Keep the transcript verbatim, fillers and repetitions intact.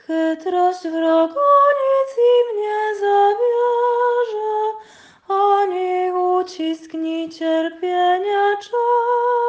Chytrość wroga nic im nie zabierze, ani ucisk, ni cierpienia czas.